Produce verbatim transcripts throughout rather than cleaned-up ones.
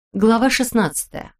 Глава шестнадцатая.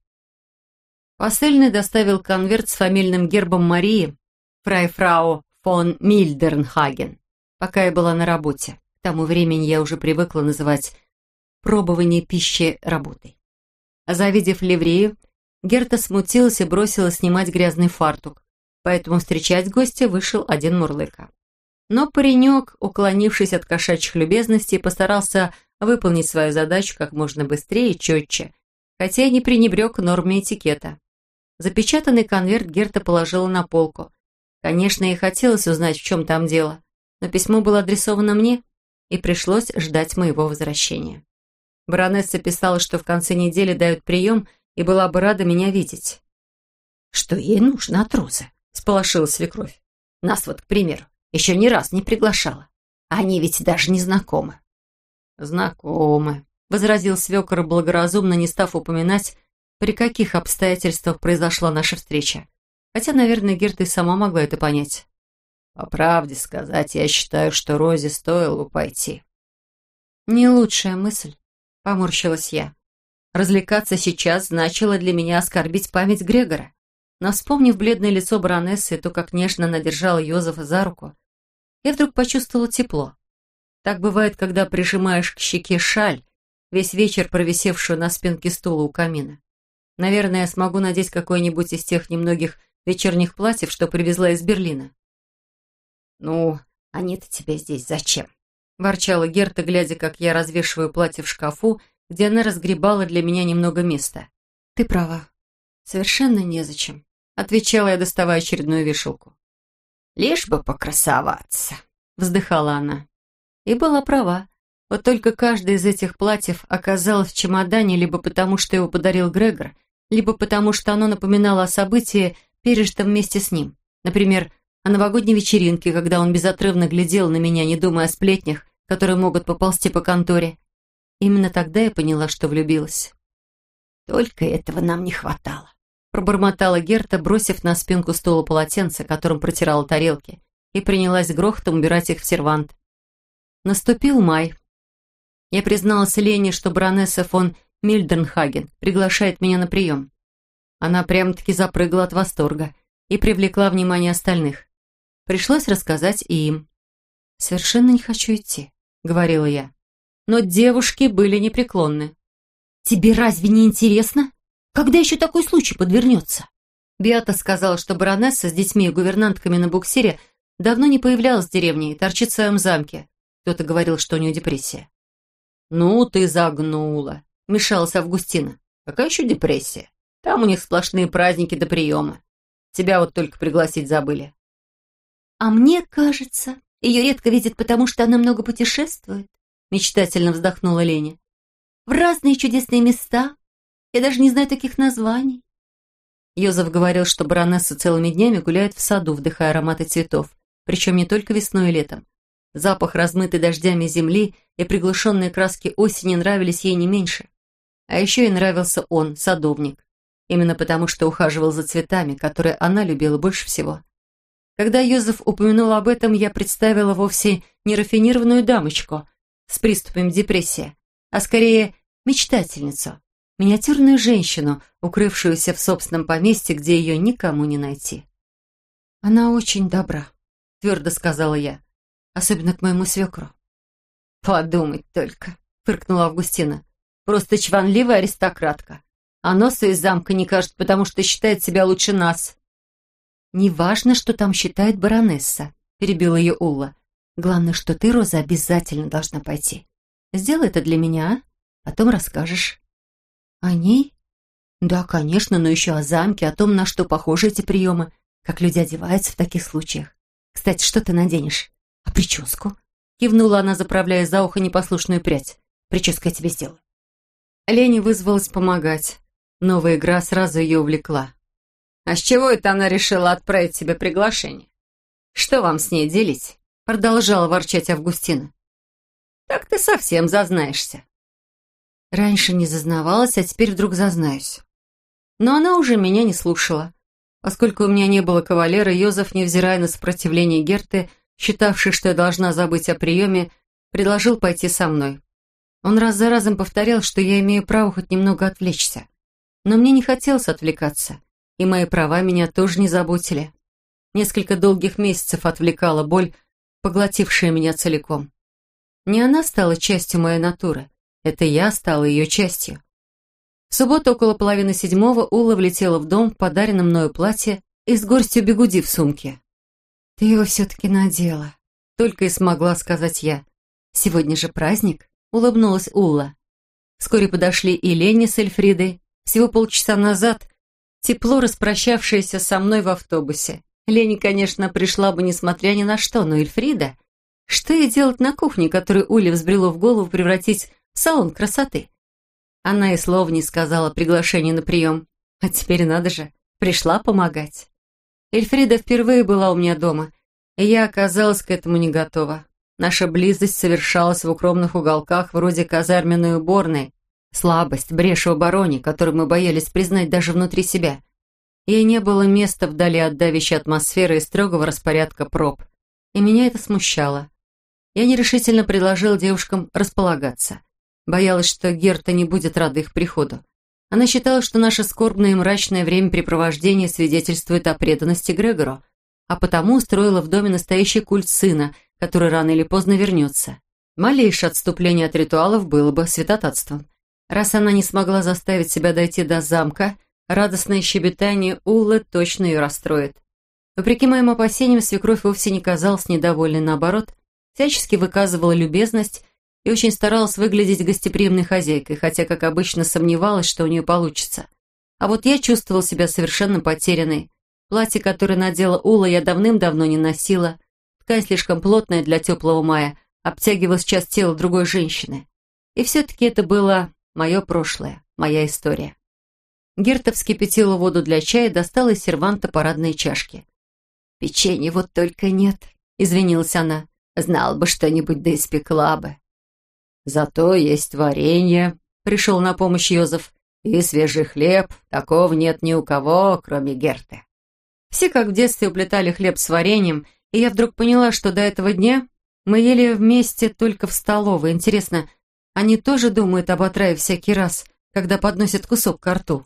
Посыльный доставил конверт с фамильным гербом Марии, фрайфрау фон Мильдернхаген, пока я была на работе. К тому времени я уже привыкла называть пробование пищи работой. Завидев ливрею, Герта смутилась и бросила снимать грязный фартук, поэтому встречать гостя вышел один мурлыка. Но паренек, уклонившись от кошачьих любезностей, постарался выполнить свою задачу как можно быстрее и четче, хотя и не пренебрег нормами этикета. Запечатанный конверт Герта положила на полку. Конечно, ей хотелось узнать, в чем там дело, но письмо было адресовано мне, и пришлось ждать моего возвращения. Баронесса писала, что в конце недели дают прием, и была бы рада меня видеть. «Что ей нужно от Розы?» — сполошилась свекровь. «Нас вот, к примеру, еще ни раз не приглашала. Они ведь даже не знакомы». «Знакомы», — возразил свекор, благоразумно не став упоминать, при каких обстоятельствах произошла наша встреча. Хотя, наверное, Герта и сама могла это понять. «По правде сказать, я считаю, что Розе стоило бы пойти». «Не лучшая мысль», — поморщилась я. Развлекаться сейчас значило для меня оскорбить память Грегора. Но, вспомнив бледное лицо баронессы и то, как нежно она держала Йозефа за руку, я вдруг почувствовала тепло. Так бывает, когда прижимаешь к щеке шаль, весь вечер провисевшую на спинке стула у камина. Наверное, я смогу надеть какое-нибудь из тех немногих вечерних платьев, что привезла из Берлина. «Ну, они-то тебе здесь зачем?» — ворчала Герта, глядя, как я развешиваю платье в шкафу, где она разгребала для меня немного места. «Ты права. Совершенно незачем», — отвечала я, доставая очередную вешалку. «Лишь бы покрасоваться», — вздыхала она. И была права. Вот только каждое из этих платьев оказалось в чемодане либо потому, что его подарил Грегор, либо потому, что оно напоминало о событии, пережитом вместе с ним. Например, о новогодней вечеринке, когда он безотрывно глядел на меня, не думая о сплетнях, которые могут поползти по конторе. Именно тогда я поняла, что влюбилась. «Только этого нам не хватало», — пробормотала Герта, бросив на спинку стула полотенце, которым протирала тарелки, и принялась грохотом убирать их в сервант. Наступил май. Я призналась Лене, что баронесса фон Мильдернхаген приглашает меня на прием. Она прямо-таки запрыгала от восторга и привлекла внимание остальных. Пришлось рассказать и им. «Совершенно не хочу идти», — говорила я. Но девушки были непреклонны. «Тебе разве не интересно? Когда еще такой случай подвернется?» Беата сказала, что баронесса с детьми и гувернантками на буксире давно не появлялась в деревне и торчит в своем замке. Кто-то говорил, что у нее депрессия. «Ну, ты загнула», — мешалась Августина. «Какая еще депрессия? Там у них сплошные праздники до приема. Тебя вот только пригласить забыли». «А мне кажется, ее редко видят, потому что она много путешествует», — мечтательно вздохнула Леня. «В разные чудесные места. Я даже не знаю таких названий». Йозеф говорил, что баронесса целыми днями гуляет в саду, вдыхая ароматы цветов, причем не только весной и летом. Запах размытой дождями земли и приглушенные краски осени нравились ей не меньше. А еще ей нравился он, садовник, именно потому что ухаживал за цветами, которые она любила больше всего. Когда Йозеф упомянул об этом, я представила вовсе не рафинированную дамочку с приступами депрессии, а скорее мечтательницу, миниатюрную женщину, укрывшуюся в собственном поместье, где ее никому не найти. «Она очень добра», — твердо сказала я, особенно к моему свекру. «Подумать только», — фыркнула Августина. «Просто чванливая аристократка. А носу из замка не кажет, потому что считает себя лучше нас». «Неважно, что там считает баронесса», — перебила ее Улла. «Главное, что ты, Роза, обязательно должна пойти. Сделай это для меня, а потом расскажешь». «О ней?» «Да, конечно, но еще о замке, о том, на что похожи эти приемы, как люди одеваются в таких случаях. Кстати, что ты наденешь? А прическу?» Кивнула она, заправляя за ухо непослушную прядь. «Прическу я тебе сделаю». Лене вызвалась помогать. Новая игра сразу ее увлекла. «А с чего это она решила отправить тебе приглашение? Что вам с ней делить?» Продолжала ворчать Августина. «Так ты совсем зазнаешься». Раньше не зазнавалась, а теперь вдруг зазнаюсь. Но она уже меня не слушала. Поскольку у меня не было кавалера, Йозеф, невзирая на сопротивление Герты, считавший, что я должна забыть о приеме, предложил пойти со мной. Он раз за разом повторял, что я имею право хоть немного отвлечься. Но мне не хотелось отвлекаться, и мои права меня тоже не заботили. Несколько долгих месяцев отвлекала боль, поглотившая меня целиком. Не она стала частью моей натуры, это я стала ее частью. В субботу около половины седьмого Ула влетела в дом в подаренном мною платье и с горстью бигуди в сумке. «Ты его все-таки надела», — только и смогла сказать я. «Сегодня же праздник», — улыбнулась Улла. Вскоре подошли и Ленни с Эльфридой. Всего полчаса назад тепло распрощавшаяся со мной в автобусе. Ленни, конечно, пришла бы несмотря ни на что, но Эльфрида... Что ей делать на кухне, которую Уле взбрело в голову превратить в салон красоты? Она и слова не сказала приглашение на прием. А теперь надо же, пришла помогать. Эльфрида впервые была у меня дома, и я оказалась к этому не готова. Наша близость совершалась в укромных уголках, вроде казарменной уборной. Слабость, брешь в обороне, которую мы боялись признать даже внутри себя. Ей не было места вдали от давящей атмосферы и строгого распорядка проб. И меня это смущало. Я нерешительно предложила девушкам располагаться. Боялась, что Герта не будет рада их приходу. Она считала, что наше скорбное и мрачное времяпрепровождение свидетельствует о преданности Грегору, а потому устроила в доме настоящий культ сына, который рано или поздно вернется. Малейшее отступление от ритуалов было бы святотатством. Раз она не смогла заставить себя дойти до замка, радостное щебетание Уллы точно ее расстроит. Вопреки моим опасениям, свекровь вовсе не казалась недовольной, наоборот, всячески выказывала любезность и очень старалась выглядеть гостеприимной хозяйкой, хотя, как обычно, сомневалась, что у нее получится. А вот я чувствовала себя совершенно потерянной. Платье, которое надела Улла, я давным-давно не носила. Ткань слишком плотная для теплого мая, обтягивалась часть тела другой женщины. И все-таки это было мое прошлое, моя история. Герта вскипятила воду для чая и достала из серванта парадные чашки. «Печенья вот только нет», — извинилась она. «Знала бы что-нибудь, да испекла бы». «Зато есть варенье», — пришел на помощь Йозеф. «И свежий хлеб. Такого нет ни у кого, кроме Герты». Все, как в детстве, уплетали хлеб с вареньем, и я вдруг поняла, что до этого дня мы ели вместе только в столовой. Интересно, они тоже думают об отраве всякий раз, когда подносят кусок ко рту?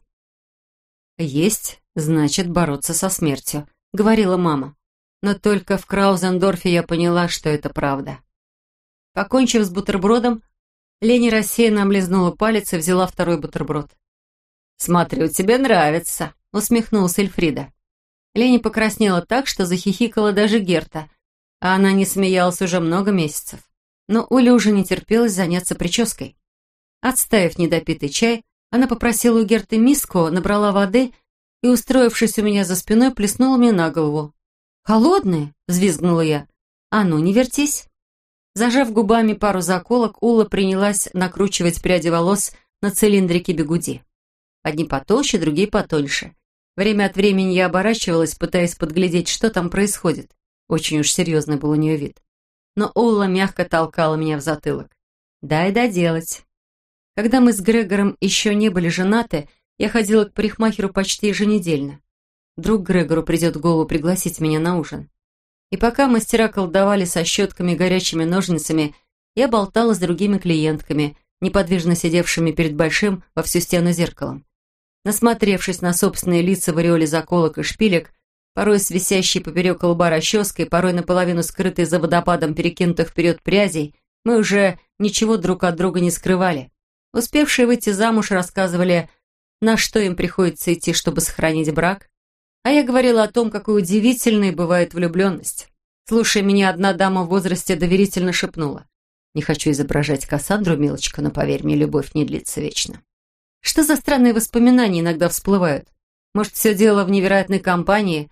«Есть, значит, бороться со смертью», — говорила мама. Но только в Краузендорфе я поняла, что это правда. Покончив с бутербродом, Ленни рассеянно облизнула палец и взяла второй бутерброд. «Смотрю, тебе нравится», — усмехнулась Эльфрида. Ленни покраснела так, что захихикала даже Герта, а она не смеялась уже много месяцев. Но Уле уже не терпелось заняться прической. Отставив недопитый чай, она попросила у Герты миску, набрала воды и, устроившись у меня за спиной, плеснула мне на голову. «Холодные?» — взвизгнула я. «А ну, не вертись!» Зажав губами пару заколок, Улла принялась накручивать пряди волос на цилиндрике бигуди. Одни потолще, другие потоньше. Время от времени я оборачивалась, пытаясь подглядеть, что там происходит. Очень уж серьезный был у нее вид. Но Улла мягко толкала меня в затылок. «Дай доделать». Когда мы с Грегором еще не были женаты, я ходила к парикмахеру почти еженедельно. Вдруг Грегору придет в голову пригласить меня на ужин. И пока мастера колдовали со щетками и горячими ножницами, я болтала с другими клиентками, неподвижно сидевшими перед большим во всю стену зеркалом. Насмотревшись на собственные лица в ореоле заколок и шпилек, порой с висящей поперек лба расческой, порой наполовину скрытой за водопадом перекинутых вперед прядей, мы уже ничего друг от друга не скрывали. Успевшие выйти замуж рассказывали, на что им приходится идти, чтобы сохранить брак. А я говорила о том, какой удивительной бывает влюбленность. Слушая меня, одна дама в возрасте доверительно шепнула. «Не хочу изображать Кассандру, милочка, но поверь мне, любовь не длится вечно». Что за странные воспоминания иногда всплывают? Может, все дело в невероятной компании?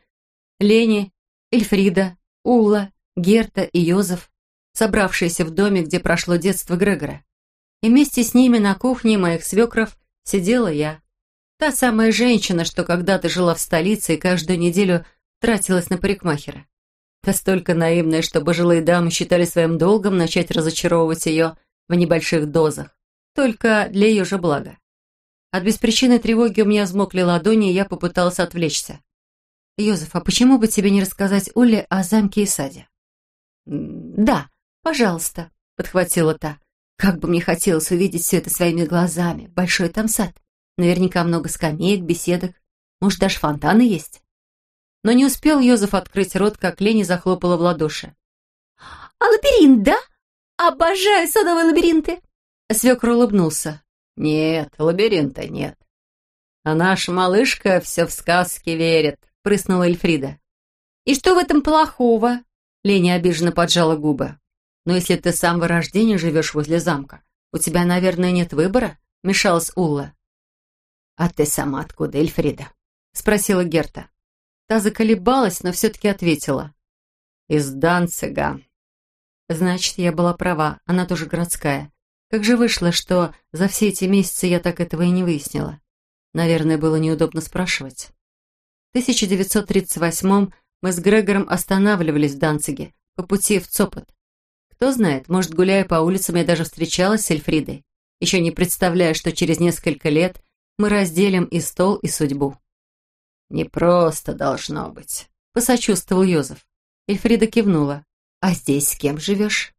Лени, Эльфрида, Улла, Герта и Йозеф, собравшиеся в доме, где прошло детство Грегора. И вместе с ними на кухне моих свекров сидела я. Та самая женщина, что когда-то жила в столице и каждую неделю тратилась на парикмахера. Настолько наивная, что пожилые дамы считали своим долгом начать разочаровывать ее в небольших дозах, только для ее же блага. От беспричинной тревоги у меня взмокли ладони, и я попыталась отвлечься. «Йозеф, а почему бы тебе не рассказать Улле о замке и саде?» «Да, пожалуйста», — подхватила та. Как бы мне хотелось увидеть все это своими глазами. Большой там сад. Наверняка много скамеек, беседок. Может, даже фонтаны есть. Но не успел Йозеф открыть рот, как Лени захлопала в ладоши. «А лабиринт, да? Обожаю садовые лабиринты!» Свекр улыбнулся. «Нет, лабиринта нет. А наша малышка все в сказки верит», — прыснула Эльфрида. «И что в этом плохого?» Лени обиженно поджала губы. «Но если ты с самого рождения живешь возле замка, у тебя, наверное, нет выбора?» — мешалась Улла. «А ты сама откуда, Эльфрида?» — спросила Герта. Та заколебалась, но все-таки ответила. «Из Данцига». Значит, я была права, она тоже городская. Как же вышло, что за все эти месяцы я так этого и не выяснила? Наверное, было неудобно спрашивать. В тысяча девятьсот тридцать восьмом мы с Грегором останавливались в Данциге, по пути в Цопот. Кто знает, может, гуляя по улицам, я даже встречалась с Эльфридой, еще не представляя, что через несколько лет мы разделим и стол, и судьбу. «Не просто должно быть», — посочувствовал Йозеф. Эльфрида кивнула. «А здесь с кем живешь?»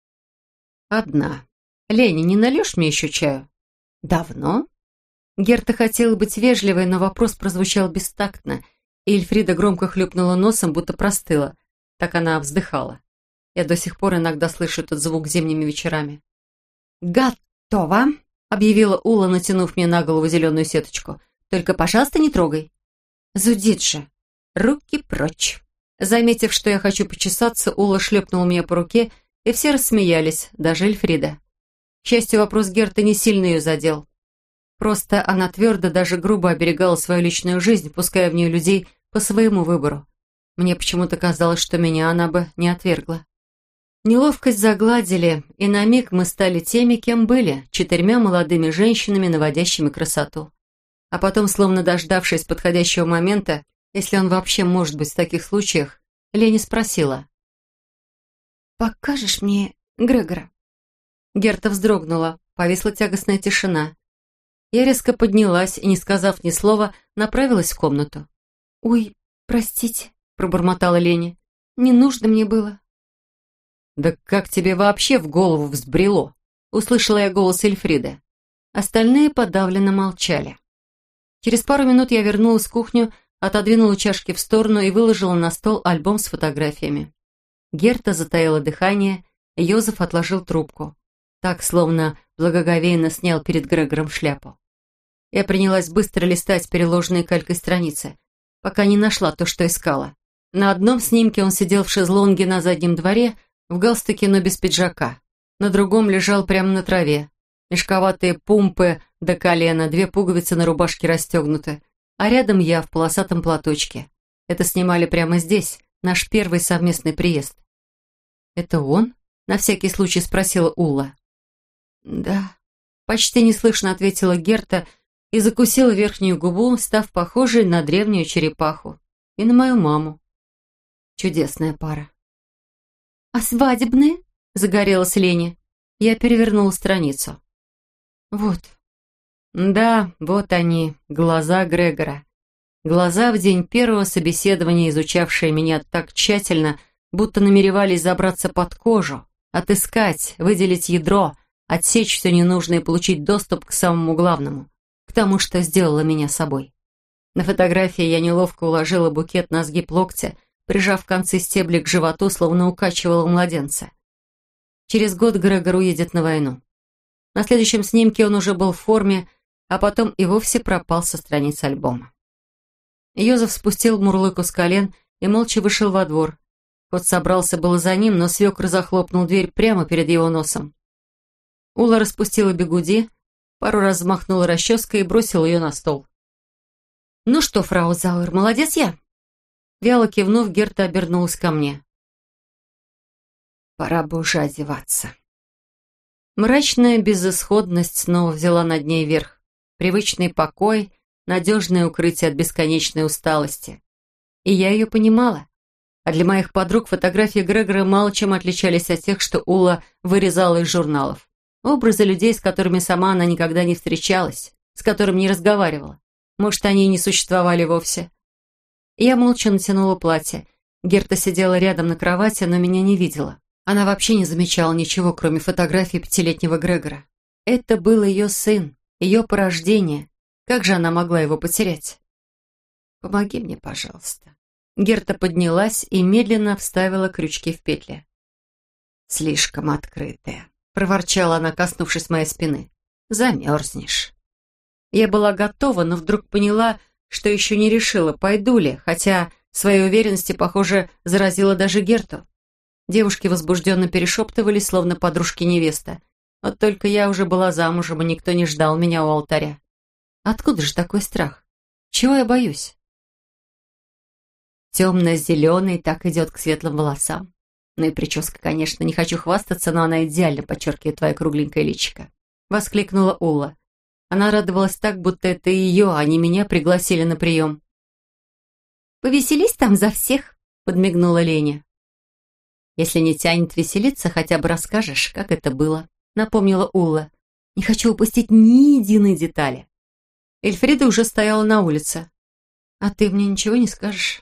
«Одна. Леня, не нальешь мне еще чаю?» «Давно?» Герта хотела быть вежливой, но вопрос прозвучал бестактно, и Эльфрида громко хлюпнула носом, будто простыла. Так она вздыхала. Я до сих пор иногда слышу этот звук зимними вечерами. «Готово», — объявила Ула, натянув мне на голову зеленую сеточку. «Только, пожалуйста, не трогай». «Зудит же. Руки прочь». Заметив, что я хочу почесаться, Ула шлепнула меня по руке, и все рассмеялись, даже Эльфрида. К счастью, вопрос Герты не сильно ее задел. Просто она твердо, даже грубо оберегала свою личную жизнь, пуская в нее людей по своему выбору. Мне почему-то казалось, что меня она бы не отвергла. Неловкость загладили, и на миг мы стали теми, кем были, четырьмя молодыми женщинами, наводящими красоту. А потом, словно дождавшись подходящего момента, если он вообще может быть в таких случаях, Лени спросила. «Покажешь мне Грегора?» Герта вздрогнула, повисла тягостная тишина. Я резко поднялась и, не сказав ни слова, направилась в комнату. «Ой, простите», — пробормотала Лени. «Не нужно мне было». «Да как тебе вообще в голову взбрело?» — услышала я голос Эльфриды. Остальные подавленно молчали. Через пару минут я вернулась в кухню, отодвинула чашки в сторону и выложила на стол альбом с фотографиями. Герта затаила дыхание, Йозеф отложил трубку. Так, словно благоговейно снял перед Грегором шляпу. Я принялась быстро листать переложенные калькой страницы, пока не нашла то, что искала. На одном снимке он сидел в шезлонге на заднем дворе, в галстуке, но без пиджака. На другом лежал прямо на траве. Мешковатые пумпы до колена, две пуговицы на рубашке расстегнуты, а рядом я в полосатом платочке. Это снимали прямо здесь, наш первый совместный приезд. «Это он?» — на всякий случай спросила Улла. «Да», — почти неслышно ответила Герта и закусила верхнюю губу, став похожей на древнюю черепаху. И на мою маму. Чудесная пара. «А свадебные?» — загорелась Леня. Я перевернула страницу. «Вот». Да, вот они, глаза Грегора. Глаза в день первого собеседования, изучавшие меня так тщательно, будто намеревались забраться под кожу, отыскать, выделить ядро, отсечь все ненужное и получить доступ к самому главному, к тому, что сделало меня собой. На фотографии я неловко уложила букет на сгиб локтя, прижав концы стебля к животу, словно укачивала младенца. Через год Грегор уедет на войну. На следующем снимке он уже был в форме, а потом и вовсе пропал со страниц альбома. Йозеф спустил мурлыку с колен и молча вышел во двор. Кот собрался было за ним, но свекр захлопнул дверь прямо перед его носом. Ула распустила бигуди, пару раз взмахнула расческой и бросила ее на стол. «Ну что, фрау Зауэр, молодец я?» Вяло кивнув, Герта обернулась ко мне. «Пора бы уже одеваться». Мрачная безысходность снова взяла над ней верх. Привычный покой, надежное укрытие от бесконечной усталости. И я ее понимала. А для моих подруг фотографии Грегора мало чем отличались от тех, что Ула вырезала из журналов. Образы людей, с которыми сама она никогда не встречалась, с которыми не разговаривала. Может, они и не существовали вовсе. Я молча натянула платье. Герта сидела рядом на кровати, но меня не видела. Она вообще не замечала ничего, кроме фотографии пятилетнего Грегора. Это был ее сын, ее порождение. Как же она могла его потерять? «Помоги мне, пожалуйста». Герта поднялась и медленно вставила крючки в петли. «Слишком открытая», — проворчала она, коснувшись моей спины. «Замерзнешь». Я была готова, но вдруг поняла, что еще не решила, пойду ли, хотя своей уверенности, похоже, заразила даже Герту. Девушки возбужденно перешептывались, словно подружки-невеста. Вот только я уже была замужем, и никто не ждал меня у алтаря. Откуда же такой страх? Чего я боюсь? Темно-зеленый так идет к светлым волосам. Ну и прическа, конечно, не хочу хвастаться, но она идеально подчеркивает твое кругленькое личико. Воскликнула Улла. Она радовалась так, будто это ее, а не меня пригласили на прием. «Повеселись там за всех», — подмигнула Леня. «Если не тянет веселиться, хотя бы расскажешь, как это было», — напомнила Улла. «Не хочу упустить ни единой детали». Эльфрида уже стояла на улице. «А ты мне ничего не скажешь?»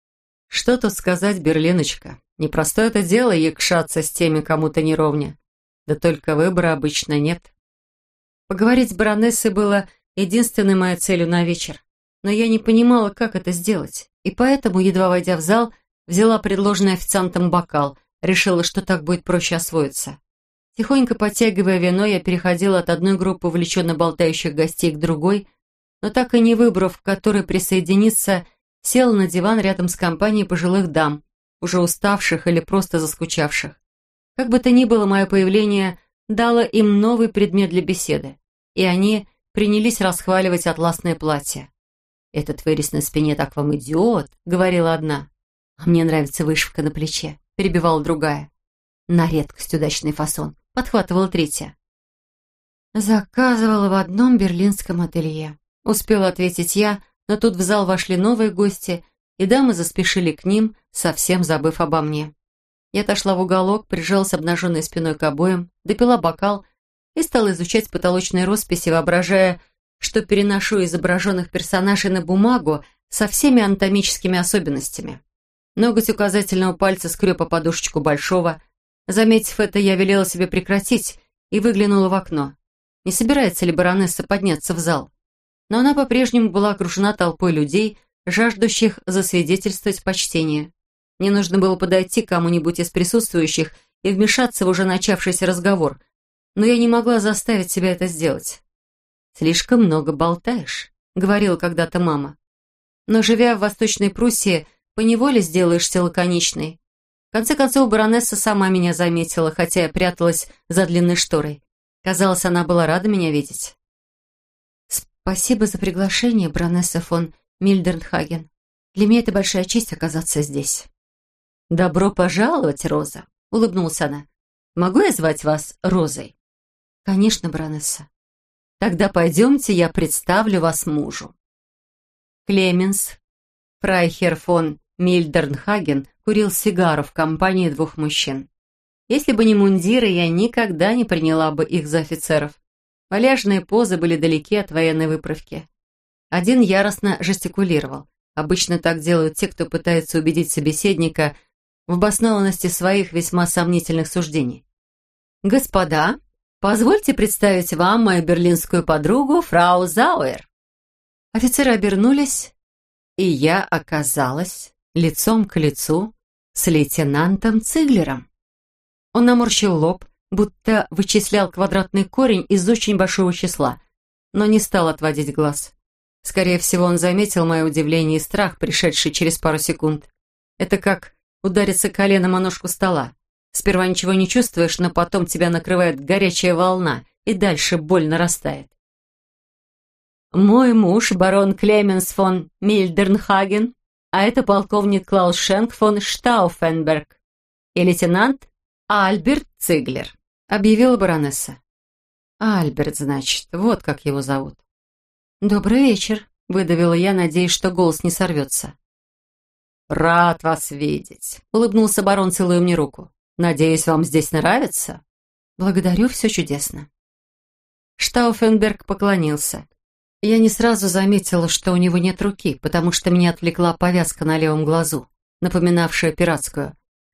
«Что тут сказать, Берлиночка? Непростое это дело якшаться с теми, кому ты не ровня. Да только выбора обычно нет». Поговорить с баронессой было единственной моей целью на вечер. Но я не понимала, как это сделать. И поэтому, едва войдя в зал, взяла предложенный официантом бокал, решила, что так будет проще освоиться. Тихонько подтягивая вино, я переходила от одной группы увлеченно болтающих гостей к другой, но так и не выбрав, к которой присоединиться, села на диван рядом с компанией пожилых дам, уже уставших или просто заскучавших. Как бы то ни было, мое появление дало им новый предмет для беседы, и они принялись расхваливать атласное платье. «Этот вырез на спине так вам идет», — говорила одна. «А мне нравится вышивка на плече», — перебивала другая. «На редкость удачный фасон», — подхватывала третья. «Заказывала в одном берлинском ателье», — успела ответить я, но тут в зал вошли новые гости, и дамы заспешили к ним, совсем забыв обо мне. Я отошла в уголок, прижалась обнаженной спиной к обоям, допила бокал и стала изучать потолочные росписи, воображая, что переношу изображенных персонажей на бумагу со всеми анатомическими особенностями. Ноготь указательного пальца скреб о подушечку большого. Заметив это, я велела себе прекратить и выглянула в окно. Не собирается ли баронесса подняться в зал? Но она по-прежнему была окружена толпой людей, жаждущих засвидетельствовать почтение. Мне нужно было подойти к кому-нибудь из присутствующих и вмешаться в уже начавшийся разговор, но я не могла заставить себя это сделать. «Слишком много болтаешь», — говорила когда-то мама. Но, живя в Восточной Пруссии, поневоле сделаешься лаконичной. В конце концов, баронесса сама меня заметила, хотя я пряталась за длинной шторой. Казалось, она была рада меня видеть. «Спасибо за приглашение, баронесса фон Мильдернхаген. Для меня это большая честь оказаться здесь». «Добро пожаловать, Роза», — улыбнулась она. «Могу я звать вас Розой?» «Конечно, баронесса». «Тогда пойдемте, я представлю вас мужу». Клеменс Фрайхер фон Мильдернхаген курил сигару в компании двух мужчин. Если бы не мундиры, я никогда не приняла бы их за офицеров. Вальяжные позы были далеки от военной выправки. Один яростно жестикулировал. Обычно так делают те, кто пытается убедить собеседника в обоснованности своих весьма сомнительных суждений. «Господа, позвольте представить вам мою берлинскую подругу, фрау Зауэр». Офицеры обернулись, и я оказалась лицом к лицу с лейтенантом Циглером. Он наморщил лоб, будто вычислял квадратный корень из очень большого числа, но не стал отводить глаз. Скорее всего, он заметил мое удивление и страх, пришедший через пару секунд. Это как удариться коленом о ножку стола. Сперва ничего не чувствуешь, но потом тебя накрывает горячая волна, и дальше боль нарастает. «Мой муж, барон Клеменс фон Мильдернхаген, а это полковник Клаус Шенк фон Штауфенберг и лейтенант Альберт Циглер», — объявила баронесса. «Альберт, значит, вот как его зовут». «Добрый вечер», — выдавила я, надеясь, что голос не сорвется. «Рад вас видеть», — улыбнулся барон, целуя мне руку. «Надеюсь, вам здесь нравится?» «Благодарю, все чудесно». Штауфенберг поклонился. Я не сразу заметила, что у него нет руки, потому что меня отвлекла повязка на левом глазу, напоминавшая пиратскую.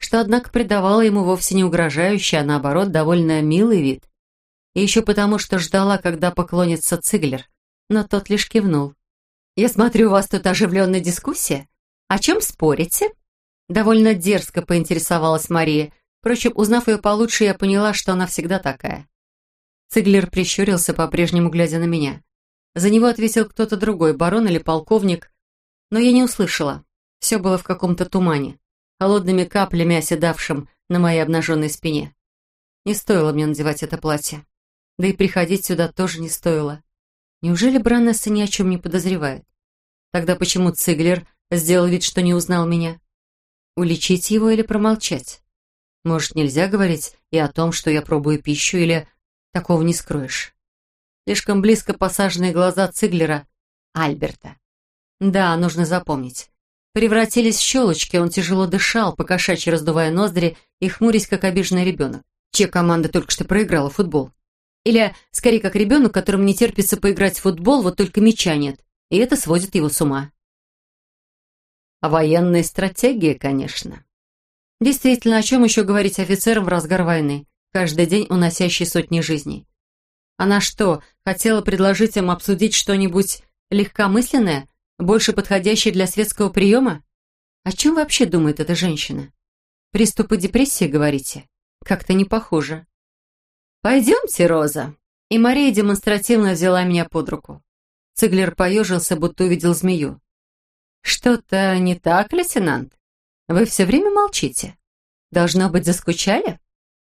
что, однако, придавало ему вовсе не угрожающий, а наоборот, довольно милый вид. И еще потому, что ждала, когда поклонится Циглер, но тот лишь кивнул. «Я смотрю, у вас тут оживленная дискуссия. О чем спорите?» Довольно дерзко поинтересовалась Мария. Впрочем, узнав ее получше, я поняла, что она всегда такая. Циглер прищурился, по-прежнему глядя на меня. За него ответил кто-то другой, барон или полковник, но я не услышала. Все было в каком-то тумане, холодными каплями оседавшим на моей обнаженной спине. Не стоило мне надевать это платье. Да и приходить сюда тоже не стоило. Неужели баронесса ни о чем не подозревает? Тогда почему Циглер сделал вид, что не узнал меня? Уличить его или промолчать? Может, нельзя говорить и о том, что я пробую пищу, или такого не скроешь? Слишком близко посаженные глаза Циглера, Альберта. Да, нужно запомнить. Превратились в щелочки, он тяжело дышал, покошачьи раздувая ноздри и хмурясь, как обиженный ребенок, чья команда только что проиграла в футбол. Или, скорее, как ребенок, которому не терпится поиграть в футбол, вот только мяча нет, и это сводит его с ума. А военная стратегия, конечно. Действительно, о чем еще говорить офицерам в разгар войны, каждый день уносящий сотни жизней? Она что, хотела предложить им обсудить что-нибудь легкомысленное, больше подходящее для светского приема? О чем вообще думает эта женщина? Приступы депрессии, говорите? Как-то не похоже. «Пойдемте, Роза». И Мария демонстративно взяла меня под руку. Циглер поежился, будто увидел змею. «Что-то не так, лейтенант? Вы все время молчите. Должно быть, заскучали?»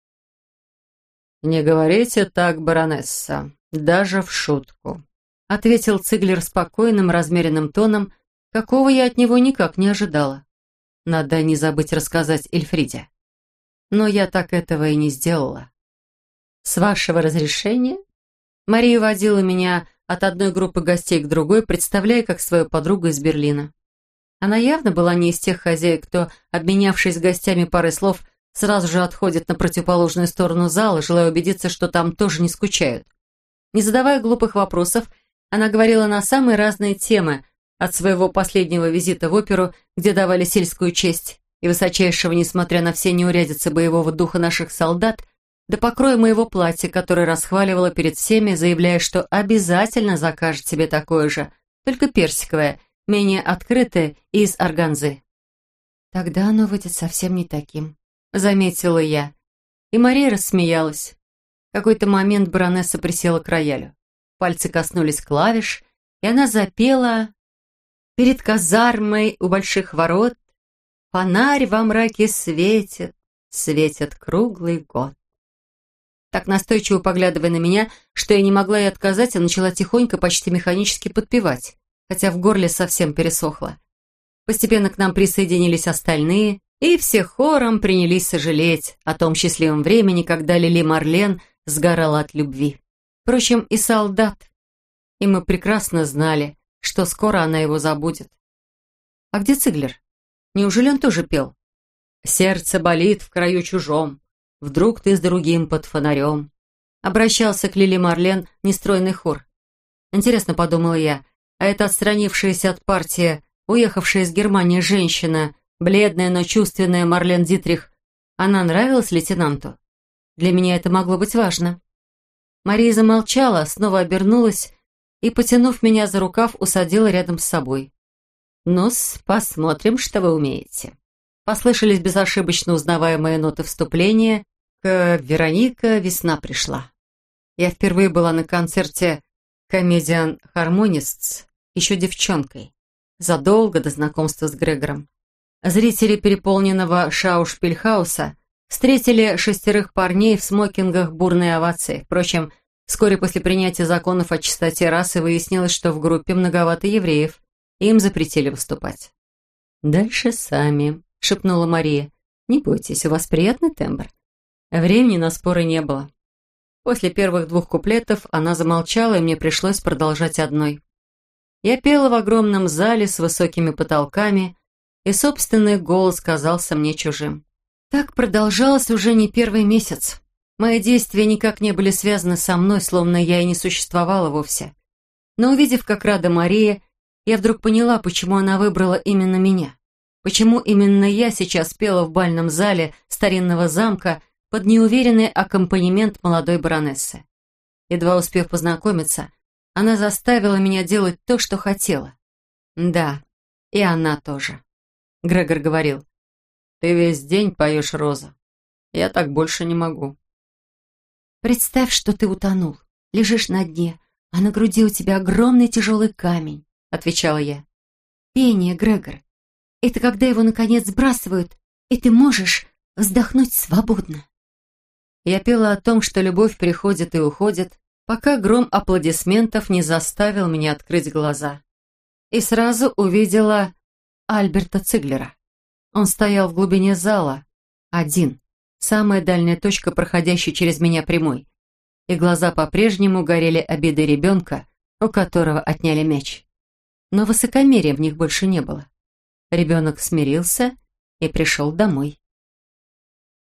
«Не говорите так, баронесса, даже в шутку», ответил Циглер спокойным, размеренным тоном, какого я от него никак не ожидала. Надо не забыть рассказать Эльфриде. Но я так этого и не сделала. «С вашего разрешения?» Мария водила меня от одной группы гостей к другой, представляя как свою подругу из Берлина. Она явно была не из тех хозяек, кто, обменявшись с гостями парой слов, сразу же отходит на противоположную сторону зала, желая убедиться, что там тоже не скучают. Не задавая глупых вопросов, она говорила на самые разные темы, от своего последнего визита в оперу, где давали сельскую честь, и высочайшего, несмотря на все неурядицы боевого духа наших солдат, до покроя моего платья, которое расхваливала перед всеми, заявляя, что обязательно закажет себе такое же, только персиковое, менее открытое и из органзы. «Тогда оно выйдет совсем не таким», — заметила я. И Мария рассмеялась. В какой-то момент баронесса присела к роялю. Пальцы коснулись клавиш, и она запела «Перед казармой у больших ворот фонарь во мраке светит, светит круглый год». Так настойчиво поглядывая на меня, что я не могла ей отказать, а начала тихонько, почти механически подпевать, хотя в горле совсем пересохло. Постепенно к нам присоединились остальные, и все хором принялись сожалеть о том счастливом времени, когда Лили Марлен сгорала от любви. Впрочем, и солдат. И мы прекрасно знали, что скоро она его забудет. А где Циглер? Неужели он тоже пел? «Сердце болит в краю чужом, вдруг ты с другим под фонарем». Обращался к Лили Марлен нестройный хор. Интересно, подумала я, а эта отстранившаяся от партии, уехавшая из Германии женщина, бледная, но чувственная Марлен Дитрих, она нравилась лейтенанту? Для меня это могло быть важно. Мария замолчала, снова обернулась и, потянув меня за рукав, усадила рядом с собой. «Ну-с, посмотрим, что вы умеете». Послышались безошибочно узнаваемые ноты вступления к «Вероника, весна пришла». Я впервые была на концерте «Comedian Harmonists» еще девчонкой, задолго до знакомства с Грегором. Зрители переполненного Шаушпильхауса встретили шестерых парней в смокингах бурной овации. Впрочем, вскоре после принятия законов о чистоте расы выяснилось, что в группе многовато евреев, и им запретили выступать. «Дальше сами», — шепнула Мария. «Не бойтесь, у вас приятный тембр». Времени на споры не было. После первых двух куплетов она замолчала, и мне пришлось продолжать одной. Я пела в огромном зале с высокими потолками, и собственный голос казался мне чужим. Так продолжалось уже не первый месяц. Мои действия никак не были связаны со мной, словно я и не существовала вовсе. Но увидев, как рада Мария, я вдруг поняла, почему она выбрала именно меня. Почему именно я сейчас пела в бальном зале старинного замка под неуверенный аккомпанемент молодой баронессы? Едва успев познакомиться, она заставила меня делать то, что хотела. Да, и она тоже. Грегор говорил: «Ты весь день поешь, Роза. Я так больше не могу». «Представь, что ты утонул, лежишь на дне, а на груди у тебя огромный тяжелый камень», — отвечала я. «Пение, Грегор, это когда его, наконец, сбрасывают, и ты можешь вздохнуть свободно». Я пела о том, что любовь приходит и уходит, пока гром аплодисментов не заставил меня открыть глаза. И сразу увидела Альберта Циглера. Он стоял в глубине зала, один, самая дальняя точка, проходящей через меня прямой, и глаза по-прежнему горели обидой ребенка, у которого отняли мяч. Но высокомерия в них больше не было. Ребенок смирился и пришел домой.